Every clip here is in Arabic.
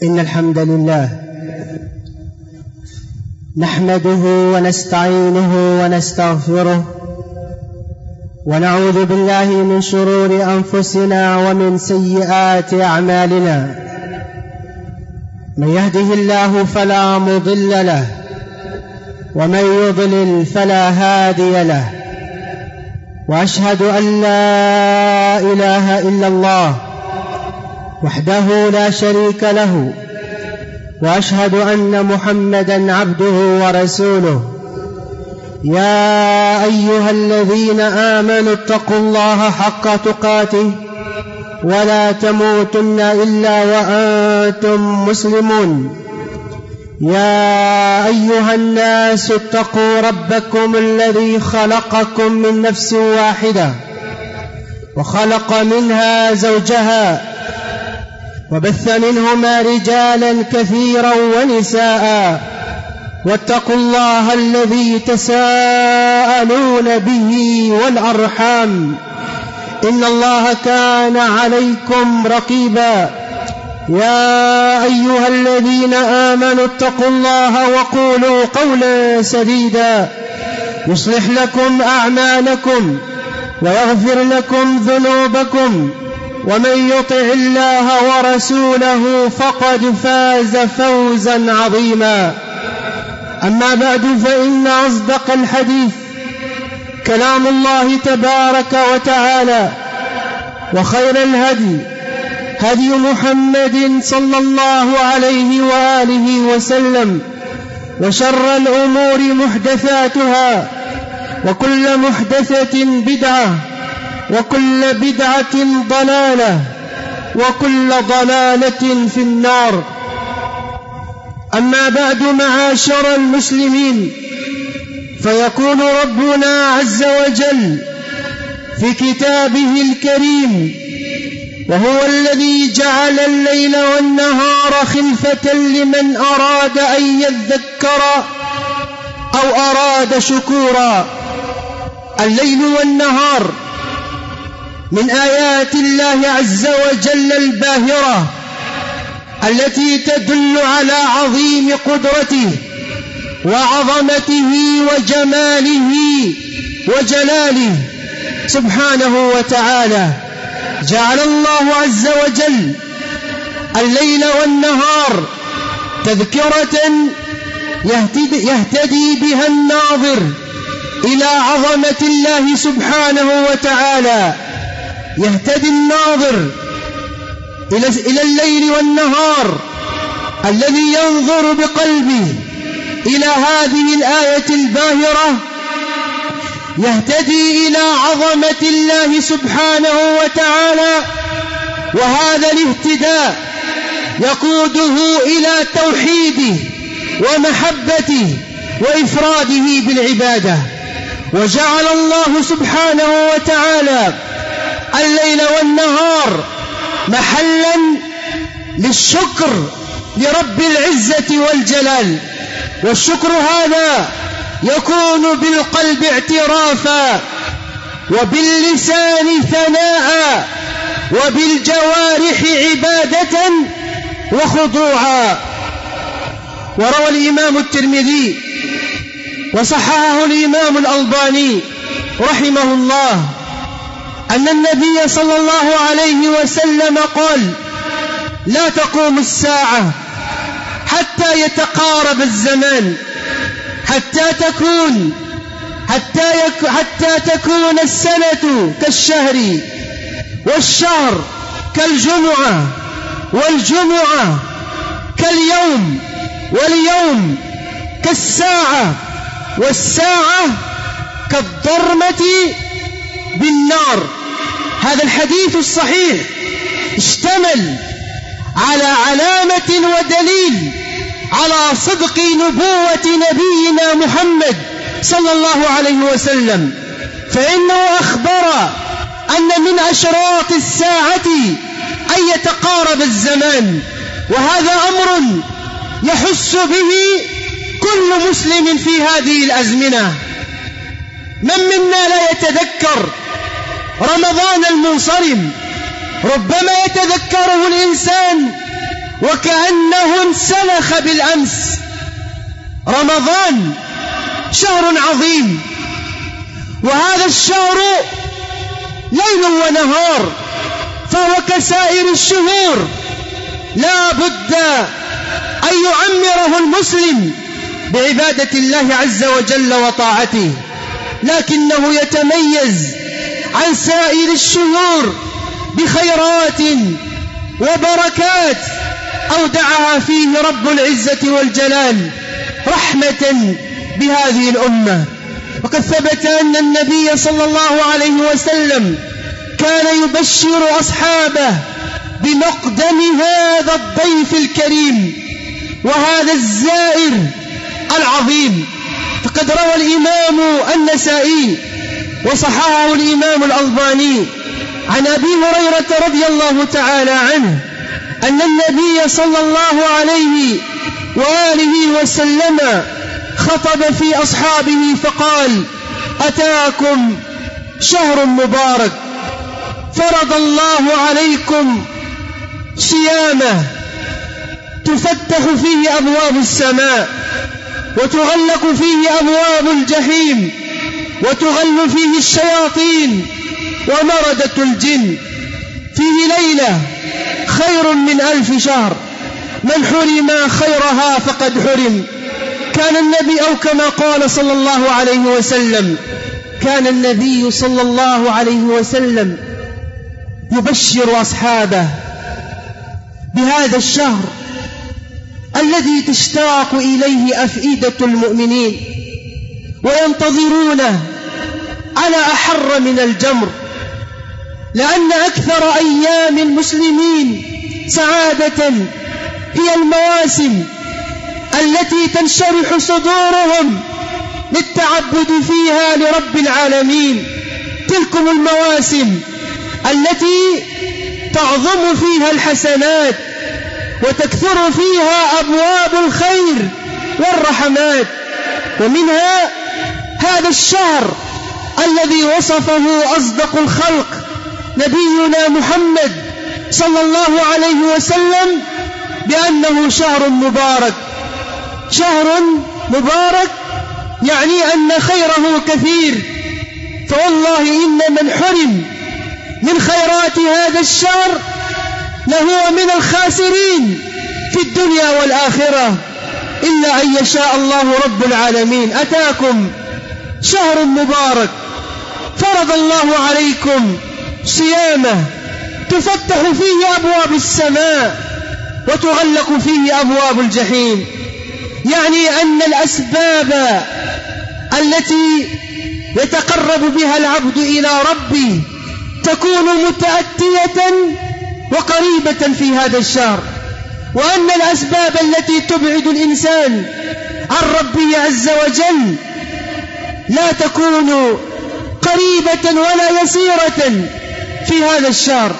إن الحمد لله نحمده ونستعينه ونستغفره ونعوذ بالله من شرور أنفسنا ومن سيئات أعمالنا. من يهده الله فلا مضل له ومن يضلل فلا هادي له، وأشهد أن لا إله إلا الله وحده لا شريك له، وأشهد أن محمدا عبده ورسوله. يا أيها الذين آمنوا اتقوا الله حق تقاته ولا تموتن إلا وأنتم مسلمون. يا أيها الناس اتقوا ربكم الذي خلقكم من نفس واحدة وخلق منها زوجها وبث منهما رجالا كثيرا ونساء، واتقوا الله الذي تساءلون به والأرحام إن الله كان عليكم رقيبا. يا أيها الذين آمنوا اتقوا الله وقولوا قولا سديدا يصلح لكم أعمالكم ويغفر لكم ذنوبكم، ومن يطع الله ورسوله فقد فاز فوزا عظيما. أما بعد، فإن أصدق الحديث كلام الله تبارك وتعالى، وخير الهدي هدي محمد صلى الله عليه وآله وسلم، وشر الأمور محدثاتها، وكل محدثة بدعة، وكل بدعة ضلالة، وكل ضلالة في النار. أما بعد، معاشر المسلمين، فيقول ربنا عز وجل في كتابه الكريم: وهو الذي جعل الليل والنهار خلفة لمن أراد أن يذكر أو أراد شكورا. الليل والنهار من آيات الله عز وجل الباهرة التي تدل على عظيم قدرته وعظمته وجماله وجلاله سبحانه وتعالى. جعل الله عز وجل الليل والنهار تذكرة يهتدي بها الناظر إلى عظمة الله سبحانه وتعالى. يهتدي الناظر إلى الليل والنهار الذي ينظر بقلبه إلى هذه الآية الباهرة، يهتدي إلى عظمة الله سبحانه وتعالى. وهذا الاهتداء يقوده إلى توحيده ومحبته وإفراده بالعبادة. وجعل الله سبحانه وتعالى الليل والنهار محلا للشكر لرب العزة والجلال. والشكر هذا يكون بالقلب اعترافا، وباللسان ثناء، وبالجوارح عبادة وخضوعا. وروى الإمام الترمذي وصححه الإمام الألباني رحمه الله أن النبي صلى الله عليه وسلم قال: لا تقوم الساعة حتى يتقارب الزمان، حتى تكون السنة كالشهر، والشهر كالجمعة، والجمعة كاليوم، واليوم كالساعة، والساعة كالضرمة بالنار. هذا الحديث الصحيح اشتمل على علامة ودليل على صدق نبوة نبينا محمد صلى الله عليه وسلم، فإنه أخبر أن من أشراط الساعة أن يتقارب الزمان، وهذا أمر يحس به كل مسلم في هذه الأزمنة. من منا لا يتذكر رمضان المنصرم؟ ربما يتذكره الإنسان وكأنه انسلخ بالأمس. رمضان شهر عظيم، وهذا الشهر ليل ونهار، فهو كسائر الشهور لا بد أن يعمره المسلم بعبادة الله عز وجل وطاعته، لكنه يتميز عن سائر الشهور بخيرات وبركات أودعها فيه رب العزة والجلال رحمة بهذه الأمة. وقد ثبت أن النبي صلى الله عليه وسلم كان يبشر أصحابه بمقدم هذا الضيف الكريم وهذا الزائر العظيم. فقد روى الإمام النسائي وصححه الإمام الألباني عن أبي هريرة رضي الله تعالى عنه أن النبي صلى الله عليه وآله وسلم خطب في أصحابه فقال: أتاكم شهر مبارك فرض الله عليكم صيامه تفتح فيه أبواب السماء وتغلق فيه أبواب الجحيم وتغل فيه الشياطين ومردة الجن، فيه ليلة خير من 1000 شهر، من حرم خيرها فقد حرم. كان النبي أو كما قال صلى الله عليه وسلم، كان النبي صلى الله عليه وسلم يبشر أصحابه بهذا الشهر الذي تشتاق إليه أفئدة المؤمنين وينتظرونه على أحر من الجمر، لأن أكثر أيام المسلمين سعادة هي المواسم التي تنشرح صدورهم للتعبد فيها لرب العالمين. تلكم المواسم التي تعظم فيها الحسنات وتكثر فيها أبواب الخير والرحمات، ومنها هذا الشهر الذي وصفه أصدق الخلق نبينا محمد صلى الله عليه وسلم بأنه شهر مبارك. شهر مبارك يعني أن خيره كثير، فوالله إن من حرم من خيرات هذا الشهر لهو من الخاسرين في الدنيا والآخرة، إلا أن يشاء الله رب العالمين. أتاكم شهر مبارك فرض الله عليكم صيامه تفتح فيه أبواب السماء وتغلق فيه أبواب الجحيم، يعني أن الأسباب التي يتقرب بها العبد إلى ربه تكون متأتية وقريبة في هذا الشهر، وأن الأسباب التي تبعد الإنسان عن ربه عز وجل لا تكون قريبة ولا يسيرة في هذا الشهر،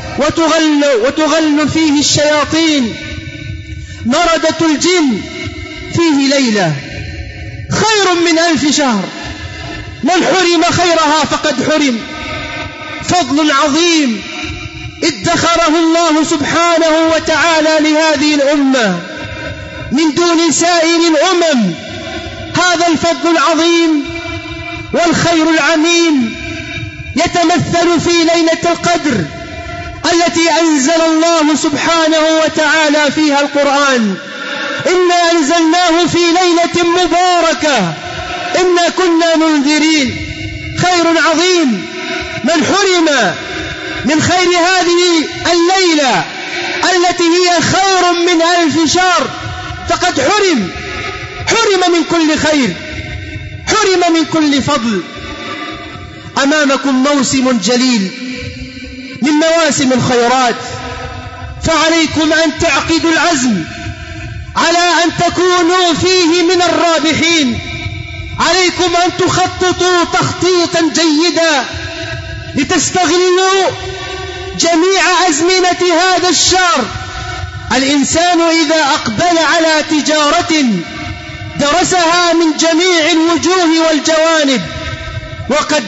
وتغل فيه الشياطين، مردة الجن، فيه ليلة خير من 1000 شهر، من حرم خيرها فقد حرم. فضل عظيم ادخره الله سبحانه وتعالى لهذه الأمة من دون سائر الأمم. هذا الفضل العظيم والخير العميم يتمثل في ليلة القدر التي أنزل الله سبحانه وتعالى فيها القرآن: إنا أنزلناه في ليلة مباركة إنا كنا منذرين. خير عظيم، من حرم من خير هذه الليلة التي هي خير من 1000 شهر فقد حرم من كل خير، حرم من كل فضل. أمامكم موسم جليل من مواسم الخيرات، فعليكم أن تعقدوا العزم على أن تكونوا فيه من الرابحين. عليكم أن تخططوا تخطيطا جيدا لتستغلوا جميع أزمنة هذا الشهر. الإنسان إذا أقبل على تجارة درسها من جميع الوجوه والجوانب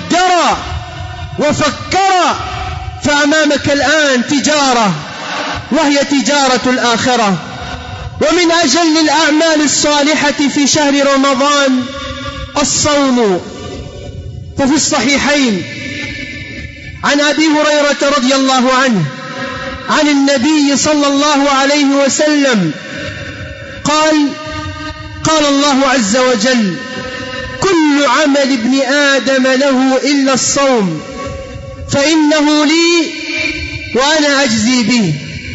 وقدر وفكر، فأمامك الآن تجارة وهي تجارة الآخرة. ومن أجل الأعمال الصالحة في شهر رمضان الصوم، ففي الصحيحين عن أبي هريرة رضي الله عنه عن النبي صلى الله عليه وسلم قال: قال الله عز وجل: كل عمل ابن آدم له إلا الصوم فإنه لي وأنا أجزي به،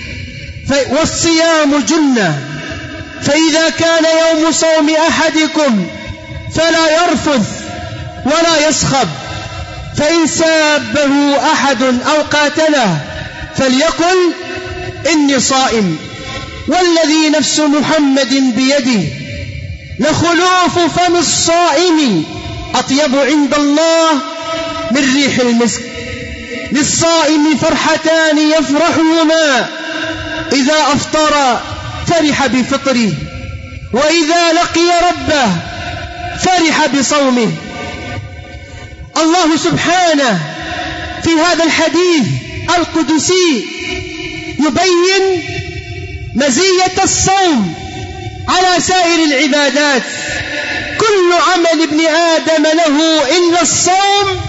والصيام جنة، فإذا كان يوم صوم أحدكم فلا يرفث ولا يصخب، فإن سابه أحد أو قاتله فليقل إني صائم، والذي نفس محمد بيده لخلوف فم الصائم أطيب عند الله من ريح المسك. للصائم فرحتان يفرحهما: إذا أفطر فرح بفطره، وإذا لقي ربه فرح بصومه. الله سبحانه في هذا الحديث القدسي يبين مزية الصوم على سائر العبادات. كل عمل ابن آدم له إلا الصوم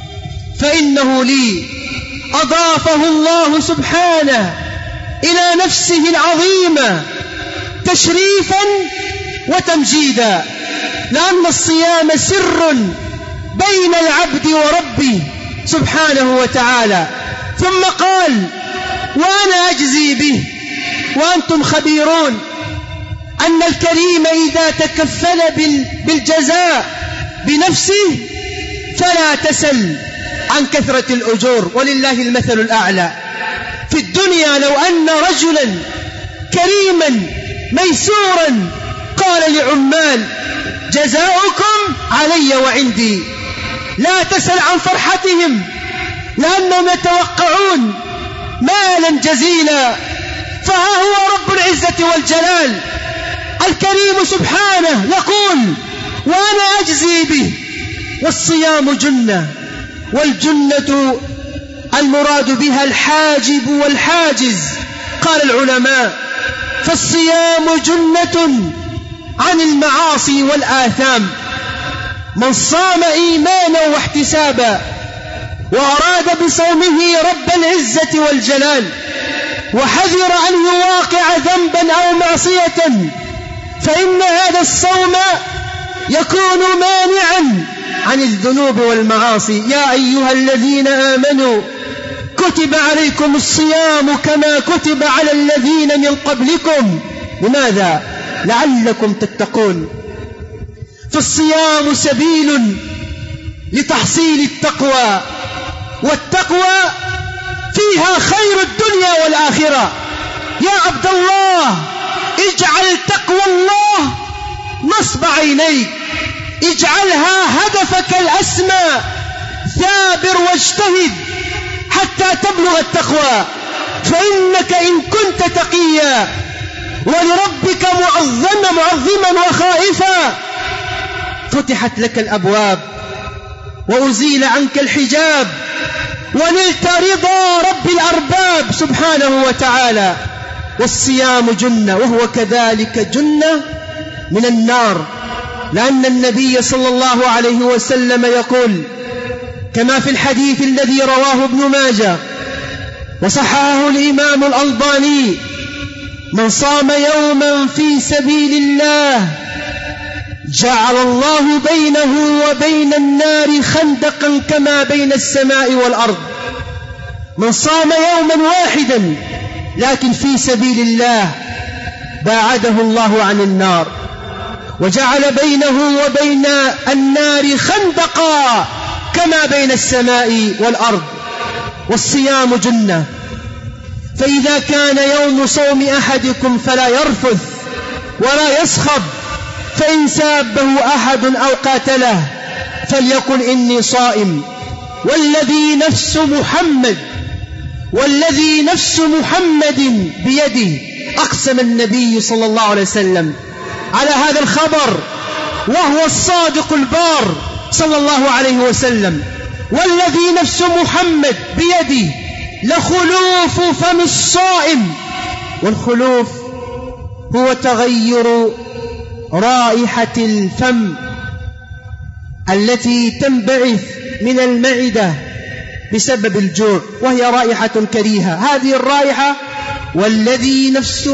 فإنه لي. أضافه الله سبحانه إلى نفسه العظيمة تشريفا وتمجيدا، لأن الصيام سر بين العبد وربه سبحانه وتعالى. ثم قال: وأنا أجزي به. وأنتم خبيرون أن الكريم إذا تكفل بالجزاء بنفسه فلا تسل عن كثرة الأجور، ولله المثل الأعلى. في الدنيا لو أن رجلا كريما ميسورا قال لعمال: جزاؤكم علي وعندي، لا تسل عن فرحتهم، لأنهم يتوقعون مالا جزيلا. فها هو رب العزة والجلال الكريم سبحانه يقول: وأنا أجزي به. والصيام جنة، والجنة المراد بها الحاجب والحاجز. قال العلماء: فالصيام جنة عن المعاصي والآثام. من صام إيمانا واحتسابا وأراد بصومه رب العزة والجلال وحذر أن يواقع ذنبا أو معصية، فإن هذا الصوم يكون مانعا عن الذنوب والمعاصي. يا أيها الذين آمنوا كتب عليكم الصيام كما كتب على الذين من قبلكم. لماذا؟ لعلكم تتقون. فالصيام سبيل لتحصيل التقوى، والتقوى فيها خير الدنيا والآخرة. يا عبد الله، اجعل تقوى الله نصب عينيك، اجعلها هدفك الأسمى، ثابر واجتهد حتى تبلغ التقوى، فإنك إن كنت تقيا ولربك معظما وخائفا فتحت لك الأبواب وأزيل عنك الحجاب ونلت رضا رب الأرباب سبحانه وتعالى. والصيام جنة، وهو كذلك جنة من النار، لأن النبي صلى الله عليه وسلم يقول كما في الحديث الذي رواه ابن ماجه وصححه الإمام الألباني: من صام يوما في سبيل الله جعل الله بينه وبين النار خندقا كما بين السماء والأرض. من صام يوما واحدا لكن في سبيل الله باعده الله عن النار وجعل بينه وبين النار خندقا كما بين السماء والأرض. والصيام جنة، فإذا كان يوم صوم أحدكم فلا يرفث ولا يصخب، فإن سابه أحد أو قاتله فليقل إني صائم، والذي نفس محمد بيده. أقسم النبي صلى الله عليه وسلم على هذا الخبر وهو الصادق البار صلى الله عليه وسلم: والذي نفس محمد بيده لخلوف فم الصائم والخلوف هو تغير رائحة الفم التي تنبعث من المعدة بسبب الجوع، وهي رائحة كريهة. هذه الرائحة والذي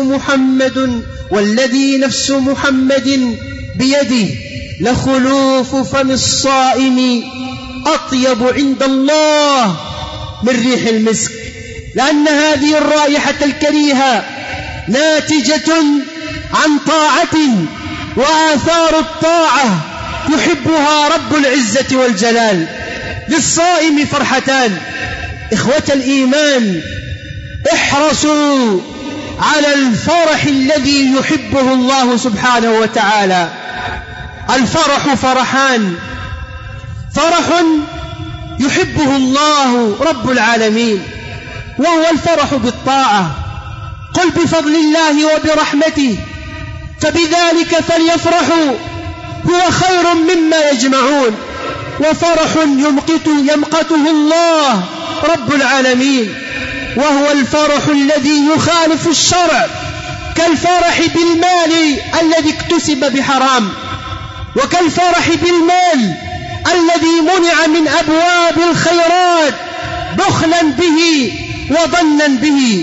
نفس محمد بيده لخلوف فم الصائم أطيب عند الله من ريح المسك، لأن هذه الرائحة الكريهة ناتجة عن طاعة وآثار الطاعة يحبها رب العزة والجلال. للصائم فرحتان إخوة الإيمان، احرصوا على الفرح الذي يحبه الله سبحانه وتعالى. الفرح فرحان، فرح يحبه الله رب العالمين وهو الفرح بالطاعة. قل بفضل الله وبرحمته فبذلك فليفرحوا هو خير مما يجمعون. وفرح يمقته الله رب العالمين وهو الفرح الذي يخالف الشرع، كالفرح بالمال الذي اكتسب بحرام، وكالفرح بالمال الذي منع من أبواب الخيرات بخلا به وظنا به.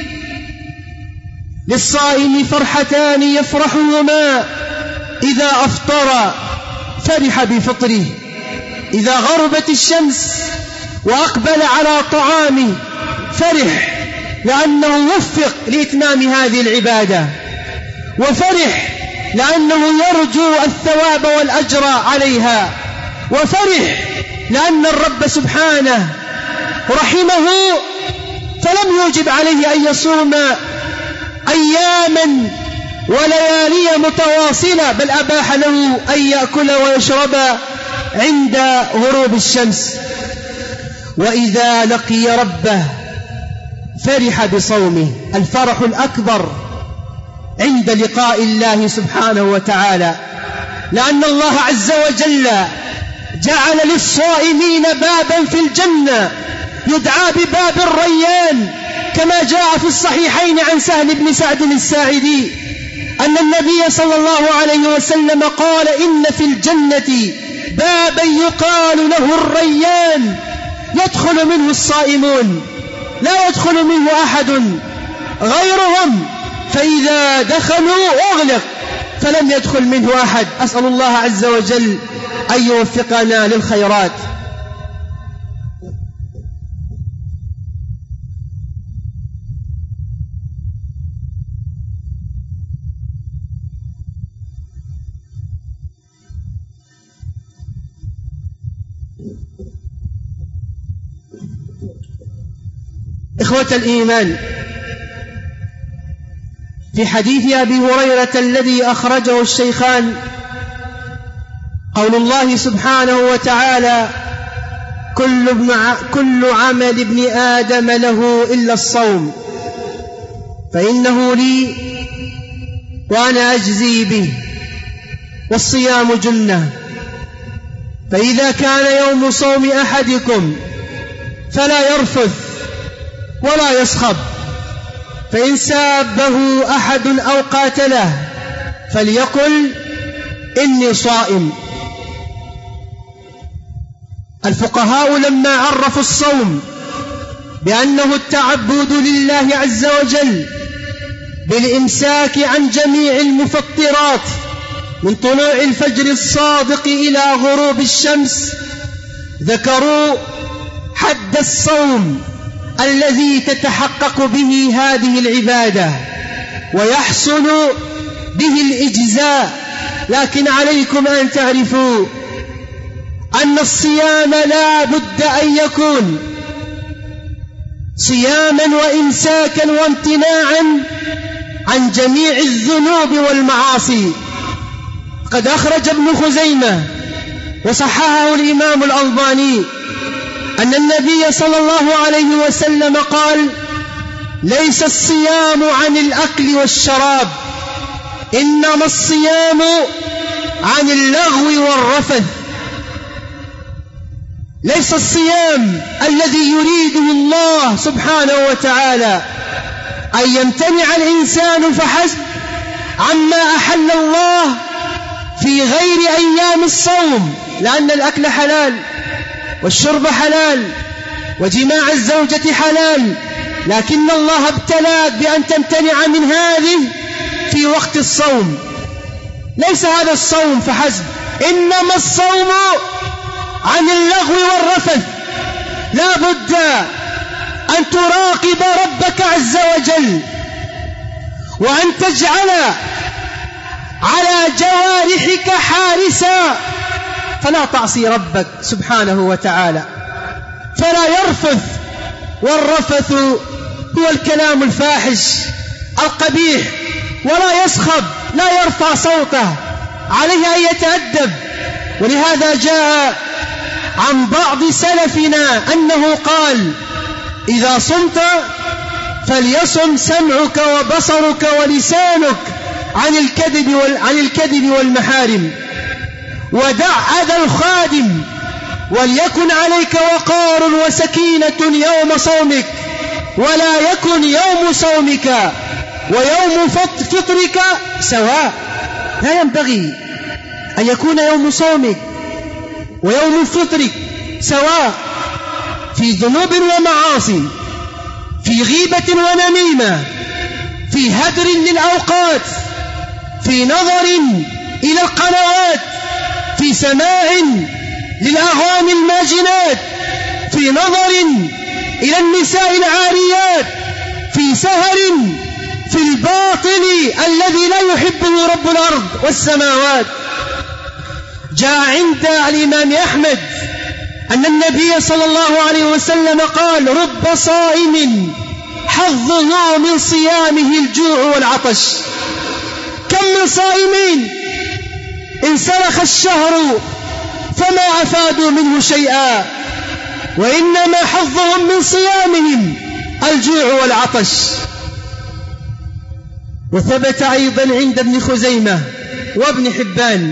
للصائم فرحتان يفرحهما إذا أفطر فرح بفطره، إذا غربت الشمس وأقبل على طعامه فرح لأنه وفق لإتمام هذه العبادة، وفرح لأنه يرجو الثواب والأجر عليها، وفرح لأن الرب سبحانه رحمه فلم يوجب عليه أن يصوم أياما وليالي متواصلة، بل أباح له أن يأكل ويشرب عند غروب الشمس. وإذا لقي ربه فرح بصومه. الفرح الأكبر عند لقاء الله سبحانه وتعالى، لأن الله عز وجل جعل للصائمين بابا في الجنة يدعى بباب الريان، كما جاء في الصحيحين عن سهل بن سعد الساعدي أن النبي صلى الله عليه وسلم قال: إن في الجنة بابا يقال له الريان يدخل منه الصائمون لا يدخل منه أحد غيرهم، فإذا دخلوا أغلق فلم يدخل منه أحد. أسأل الله عز وجل أن يوفقنا للخيرات. إخوة الإيمان، في حديث أبي هريرة الذي أخرجه الشيخان قول الله سبحانه وتعالى: كل عمل ابن آدم له إلا الصوم فإنه لي وأنا أجزي به، والصيام جنة، فإذا كان يوم صوم أحدكم فلا يرفث ولا يصخب، فإن سابه أحد أو قاتله فليقل إني صائم. الفقهاء لما عرفوا الصوم بأنه التعبد لله عز وجل بالإمساك عن جميع المفطرات من طلوع الفجر الصادق إلى غروب الشمس، ذكروا حد الصوم الذي تتحقق به هذه العبادة ويحصل به الإجزاء. لكن عليكم أن تعرفوا أن الصيام لا بد أن يكون صياما وإمساكا وامتناعا عن جميع الذنوب والمعاصي. قد أخرج ابن خزيمة وصححه الإمام الألباني أن النبي صلى الله عليه وسلم قال: ليس الصيام عن الأكل والشراب، إنما الصيام عن اللغو والرفث. ليس الصيام الذي يريده الله سبحانه وتعالى أن يمتنع الإنسان فحسب عما أحل الله في غير أيام الصوم، لأن الأكل حلال والشرب حلال وجماع الزوجة حلال، لكن الله ابتلاك بأن تمتنع من هذه في وقت الصوم. ليس هذا الصوم فحسب، إنما الصوم عن اللغو والرفث. لا بد أن تراقب ربك عز وجل، وأن تجعل على جوارحك حارسا، فلا تعصي ربك سبحانه وتعالى، فلا يرفث. والرفث هو الكلام الفاحش القبيح، ولا يصخب، لا يرفع صوته، عليه أن يتأدب. ولهذا جاء عن بعض سلفنا أنه قال: إذا صمت فليصم سمعك وبصرك ولسانك عن الكذب والمحارم، ودع أذى الخادم، وليكن عليك وقار وسكينة يوم صومك، ولا يكن يوم صومك ويوم فطرك سواء. لا ينبغي أن يكون يوم صومك ويوم فطرك سواء، في ذنوب ومعاصي، في غيبة ونميمة، في هدر للأوقات، في نظر إلى القنوات، في سماع للأغاني الماجنات، في نظر إلى النساء العاريات، في سهر في الباطل الذي لا يحبه رب الأرض والسماوات. جاء عند الإمام أحمد أن النبي صلى الله عليه وسلم قال: رب صائم حظه من صيامه الجوع والعطش. كم من صائمين انسلخ الشهر فما أفادوا منه شيئا، وإنما حظهم من صيامهم الجوع والعطش. وثبت أيضا عند ابن خزيمة وابن حبان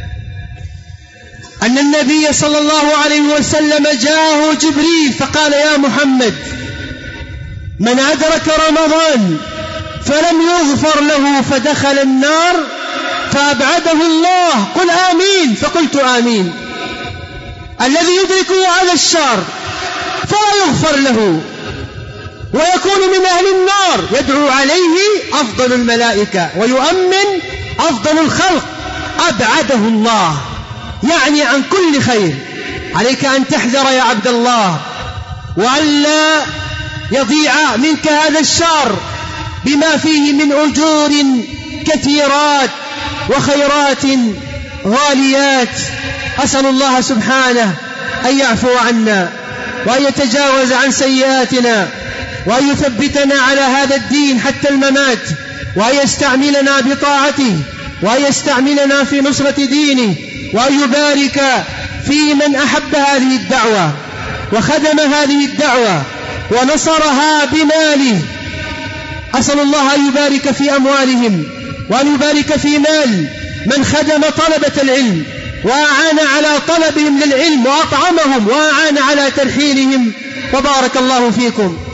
أن النبي صلى الله عليه وسلم جاءه جبريل فقال: يا محمد، من أدرك رمضان فلم يغفر له فدخل النار فأبعده الله، قل آمين. فقلت آمين. الذي يدركه على الشر فلا يغفر له ويكون من أهل النار، يدعو عليه أفضل الملائكة ويؤمن أفضل الخلق، أبعده الله، يعني عن كل خير. عليك أن تحذر يا عبد الله، وألا يضيع منك هذا الشهر بما فيه من أجور كثيرات وخيرات غاليات. أسأل الله سبحانه أن يعفو عنا وأن يتجاوز عن سيئاتنا وأن يثبتنا على هذا الدين حتى الممات، وأن يستعملنا بطاعته، وأن يستعملنا في نصرة دينه، وأن يبارك في من أحب هذه الدعوة وخدم هذه الدعوة ونصرها بماله. أسأل الله أن يبارك في أموالهم وأن يبارك في مال من خدم طلبة العلم وأعان على طلبهم للعلم وأطعمهم وأعان على ترحيلهم، وبارك الله فيكم.